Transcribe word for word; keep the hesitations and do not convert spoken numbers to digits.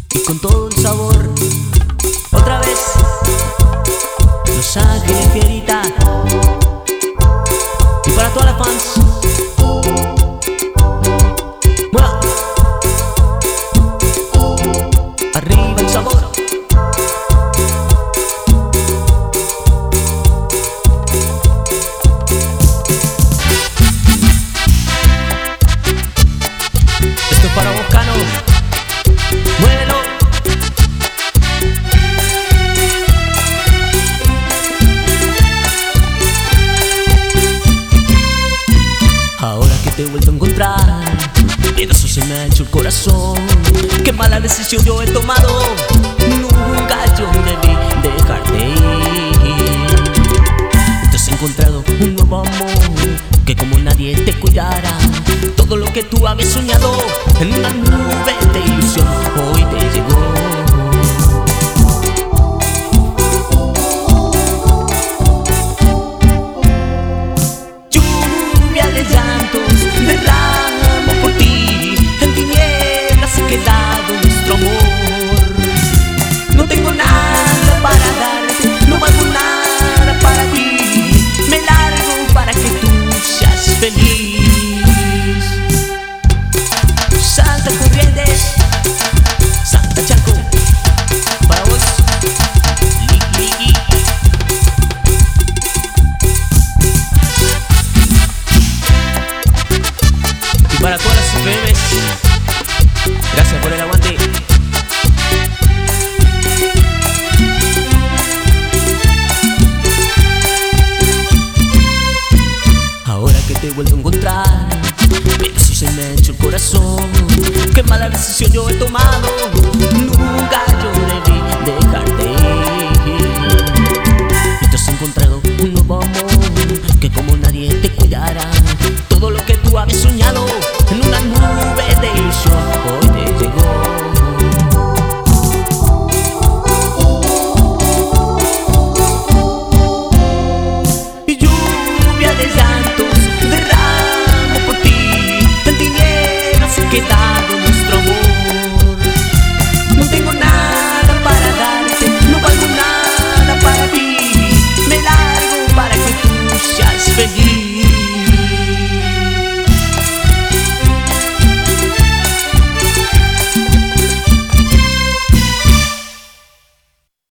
y con todo el sabor. Otra vez, Los Ángeles Fierita, y para todas las fans. Bueno, arriba el sabor. Esto es para Boscano. Muévelo. Ahora que te he vuelto a encontrar, pedazo se me ha hecho el corazón. Qué mala decisión yo he tomado. Nunca yo debí dejarte ir. Te has encontrado un nuevo amor que como nadie te cuidara. Todo lo que tú habías soñado en una nube de ilusión hoy te llegó. Lluvia de llantos derramo por ti, en tinieblas ha quedado nuestro amor. No tengo nada para darte, no valgo nada para ti. Me largo para que tú seas feliz. Salta Corrientes, Santa Chaco, para vos, Liki. Y para todas las F Ms, gracias por el aguante. Ahora que te vuelvo a encontrar, pedazos se me ha hecho el corazón. Qué mala decisión yo he tomado.